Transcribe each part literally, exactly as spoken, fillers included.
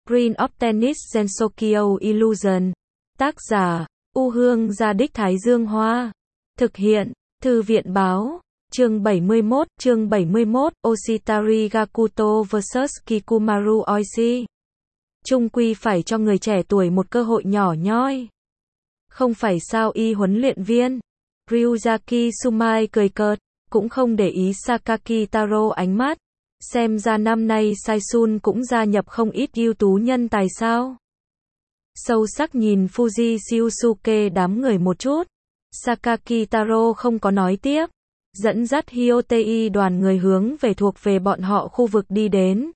Green of Tennis Gensokyo Illusion. Tác giả, U Hương Gia Đích Thái Dương Hoa. Thực hiện, Thư viện Báo. Chương bảy mươi mốt, chương bảy mươi mốt, Oshitari Gakuto versus Kikumaru Oishi. Chung quy phải cho người trẻ tuổi một cơ hội nhỏ nhoi. Không phải sao y huấn luyện viên Ryuzaki Sumai cười cợt, cũng không để ý Sakaki Taro ánh mắt. Xem ra năm nay Saisun cũng gia nhập không ít ưu tú nhân tài sao. Sâu sắc nhìn Fuji Shiosuke đám người một chút. Sakaki Taro không có nói tiếp. Dẫn dắt Hyotei đoàn người hướng về thuộc về bọn họ khu vực đi đến.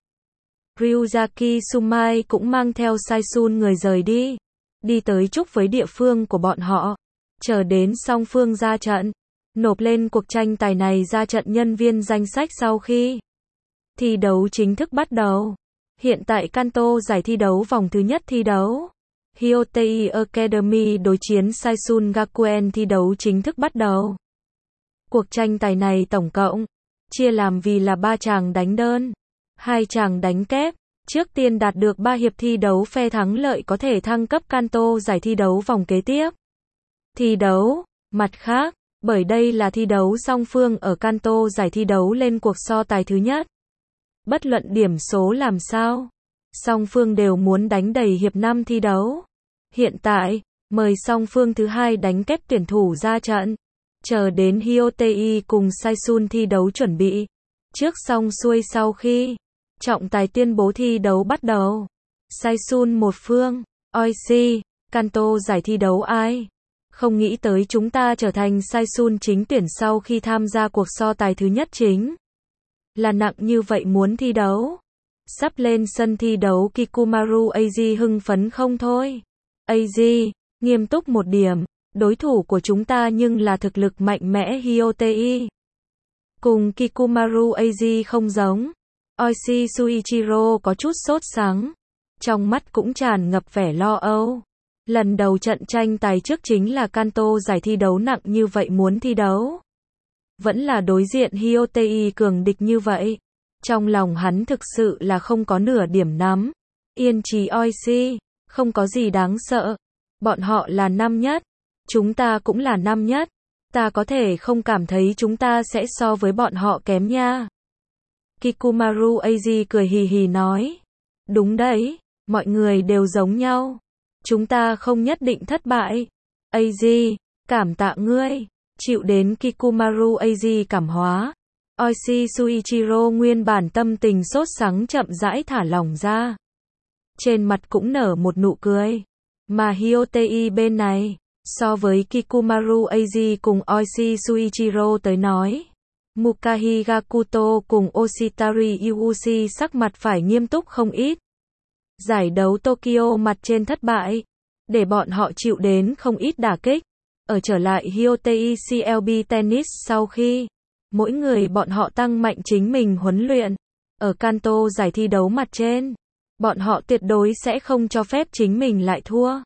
Ryuzaki Sumai cũng mang theo Saisun người rời đi. Đi tới chúc với địa phương của bọn họ. Chờ đến song phương ra trận. Nộp lên cuộc tranh tài này ra trận nhân viên danh sách sau khi thi đấu chính thức bắt đầu. Hiện tại Kanto giải thi đấu vòng thứ nhất thi đấu. Hyotei Academy đối chiến Saisun Gakuen thi đấu chính thức bắt đầu. Cuộc tranh tài này tổng cộng chia làm vì là ba chàng đánh đơn, hai chàng đánh kép. Trước tiên đạt được ba hiệp thi đấu phe thắng lợi có thể thăng cấp Kanto giải thi đấu vòng kế tiếp. Thi đấu, mặt khác, bởi đây là thi đấu song phương ở Kanto giải thi đấu lên cuộc so tài thứ nhất. Bất luận điểm số làm sao, song phương đều muốn đánh đầy hiệp năm thi đấu. Hiện tại, mời song phương thứ hai đánh kép tuyển thủ ra trận. Chờ đến Hyotei cùng Saisun thi đấu chuẩn bị. Trước xong xuôi sau khi trọng tài tuyên bố thi đấu bắt đầu. Saisun một phương, Oishi, Kanto giải thi đấu ai? Không nghĩ tới chúng ta trở thành Saisun chính tuyển sau khi tham gia cuộc so tài thứ nhất chính. Là nặng như vậy muốn thi đấu. Sắp lên sân thi đấu Kikumaru Eiji hưng phấn không thôi. Eiji, nghiêm túc một điểm. Đối thủ của chúng ta nhưng là thực lực mạnh mẽ Hyotei. Cùng Kikumaru Eiji không giống. Oishi Shuichiro có chút sốt sắng. Trong mắt cũng tràn ngập vẻ lo âu. Lần đầu trận tranh tài trước chính là Kanto giải thi đấu nặng như vậy muốn thi đấu. Vẫn là đối diện Hyotei cường địch như vậy. Trong lòng hắn thực sự là không có nửa điểm nắm. Yên trí Oishi, không có gì đáng sợ. Bọn họ là năm nhất. Chúng ta cũng là năm nhất. Ta có thể không cảm thấy chúng ta sẽ so với bọn họ kém nha. Kikumaru Eiji cười hì hì nói. Đúng đấy, mọi người đều giống nhau. Chúng ta không nhất định thất bại. Eiji, cảm tạ ngươi. Chịu đến Kikumaru Eiji cảm hóa. Oishi Shuichiro nguyên bản tâm tình sốt sắng chậm rãi thả lỏng ra. Trên mặt cũng nở một nụ cười. Mà Hyotei bên này, so với Kikumaru Eiji cùng Oishi Shuichiro tới nói, Mukahi Gakuto cùng Oshitari Yuushi sắc mặt phải nghiêm túc không ít. Giải đấu Tokyo mặt trên thất bại, để bọn họ chịu đến không ít đả kích. Ở trở lại Hyotei xê lờ bê Tennis sau khi mỗi người bọn họ tăng mạnh chính mình huấn luyện. Ở Kanto giải thi đấu mặt trên, bọn họ tuyệt đối sẽ không cho phép chính mình lại thua.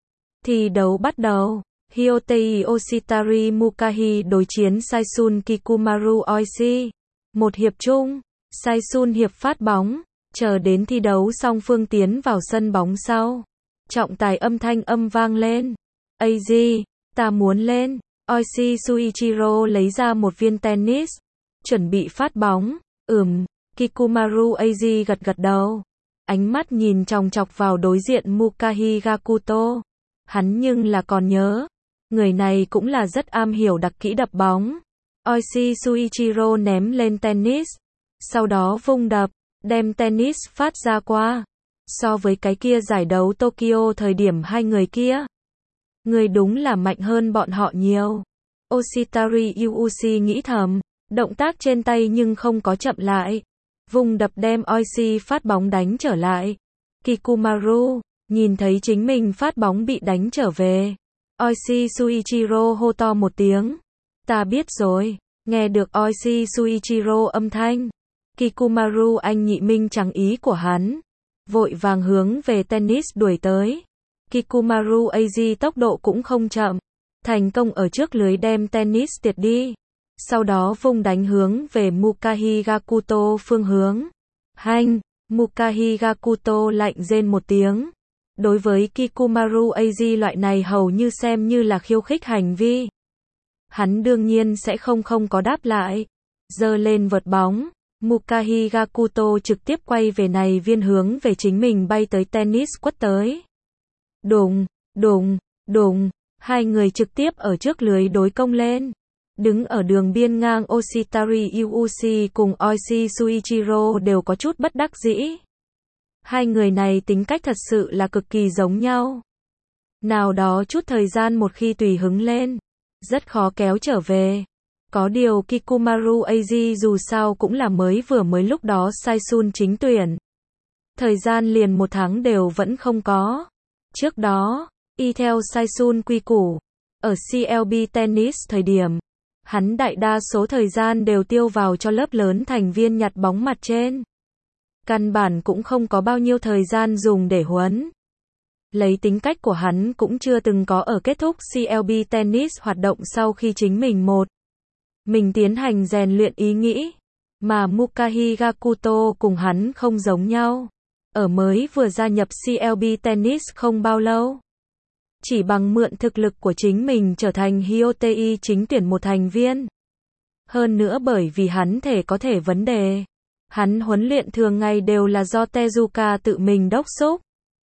Thi đấu bắt đầu. Hyotei Oshitari Mukahi đối chiến Saisun Kikumaru Oishi. Một hiệp chung, Saisun hiệp phát bóng. Chờ đến thi đấu song phương tiến vào sân bóng sau. Trọng tài âm thanh âm vang lên. Eiji, ta muốn lên. Oishi Shuichiro lấy ra một viên tennis. Chuẩn bị phát bóng. Ừm, Kikumaru Eiji gật gật đầu. Ánh mắt nhìn chòng chọc vào đối diện Mukahi Gakuto. Hắn nhưng là còn nhớ. Người này cũng là rất am hiểu đặc kỹ đập bóng. Oishi Shuichiro ném lên tennis. Sau đó vung đập, đem tennis phát ra qua. So với cái kia giải đấu Tokyo thời điểm hai người kia, người đúng là mạnh hơn bọn họ nhiều. Oshitari Yuushi nghĩ thầm. Động tác trên tay nhưng không có chậm lại. Vung đập đem Oishi phát bóng đánh trở lại. Kikumaru nhìn thấy chính mình phát bóng bị đánh trở về. Oishi Shuichiro hô to một tiếng. Ta biết rồi. Nghe được Oishi Shuichiro âm thanh. Kikumaru anh nhị minh chẳng ý của hắn. Vội vàng hướng về tennis đuổi tới. Kikumaru Eiji tốc độ cũng không chậm. Thành công ở trước lưới đem tennis tiệt đi. Sau đó vung đánh hướng về Mukahi Gakuto phương hướng. Hanh! Mukahi Gakuto lạnh rên một tiếng. Đối với Kikumaru Aji loại này hầu như xem như là khiêu khích hành vi. Hắn đương nhiên sẽ không không có đáp lại. Giơ lên vợt bóng, Mukahi Gakuto trực tiếp quay về này viên hướng về chính mình bay tới tennis quất tới. Đùng, đùng, đùng, hai người trực tiếp ở trước lưới đối công lên. Đứng ở đường biên ngang Oshitari Yuuchi cùng Oishi Suichiro đều có chút bất đắc dĩ. Hai người này tính cách thật sự là cực kỳ giống nhau. Nào đó chút thời gian một khi tùy hứng lên, rất khó kéo trở về. Có điều Kikumaru Aji dù sao cũng là mới vừa mới lúc đó Saisun chính tuyển. Thời gian liền một tháng đều vẫn không có. Trước đó, y theo Saisun quy củ, ở xê lờ bê Tennis thời điểm, hắn đại đa số thời gian đều tiêu vào cho lớp lớn thành viên nhặt bóng mặt trên. Căn bản cũng không có bao nhiêu thời gian dùng để huấn. Lấy tính cách của hắn cũng chưa từng có ở kết thúc xê lờ bê Tennis hoạt động sau khi chính mình một mình tiến hành rèn luyện ý nghĩ. Mà Mukahi Gakuto cùng hắn không giống nhau. Ở mới vừa gia nhập xê lờ bê Tennis không bao lâu. Chỉ bằng mượn thực lực của chính mình trở thành Hyotei chính tuyển một thành viên. Hơn nữa bởi vì hắn thể có thể vấn đề. Hắn huấn luyện thường ngày đều là do Tezuka tự mình đốc thúc.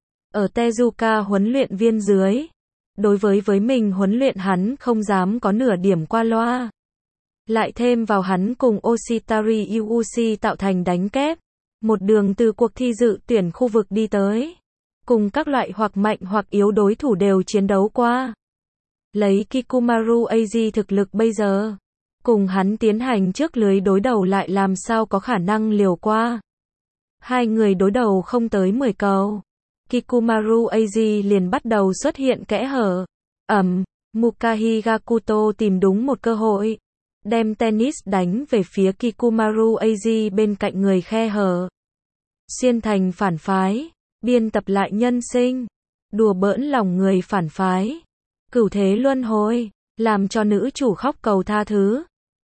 Ở Tezuka huấn luyện viên dưới, đối với với mình huấn luyện hắn không dám có nửa điểm qua loa. Lại thêm vào hắn cùng Oshitari Yuuchi tạo thành đánh kép, một đường từ cuộc thi dự tuyển khu vực đi tới, cùng các loại hoặc mạnh hoặc yếu đối thủ đều chiến đấu qua. Lấy Kikumaru Aji thực lực bây giờ, cùng hắn tiến hành trước lưới đối đầu lại làm sao có khả năng liều qua. Hai người đối đầu không tới mười cầu. Kikumaru Aji liền bắt đầu xuất hiện kẽ hở. Ầm, Mukahi Gakuto tìm đúng một cơ hội, đem tennis đánh về phía Kikumaru Aji bên cạnh người khe hở. Xuyên thành phản phái, biên tập lại nhân sinh, đùa bỡn lòng người phản phái. Cửu thế luân hồi, làm cho nữ chủ khóc cầu tha thứ.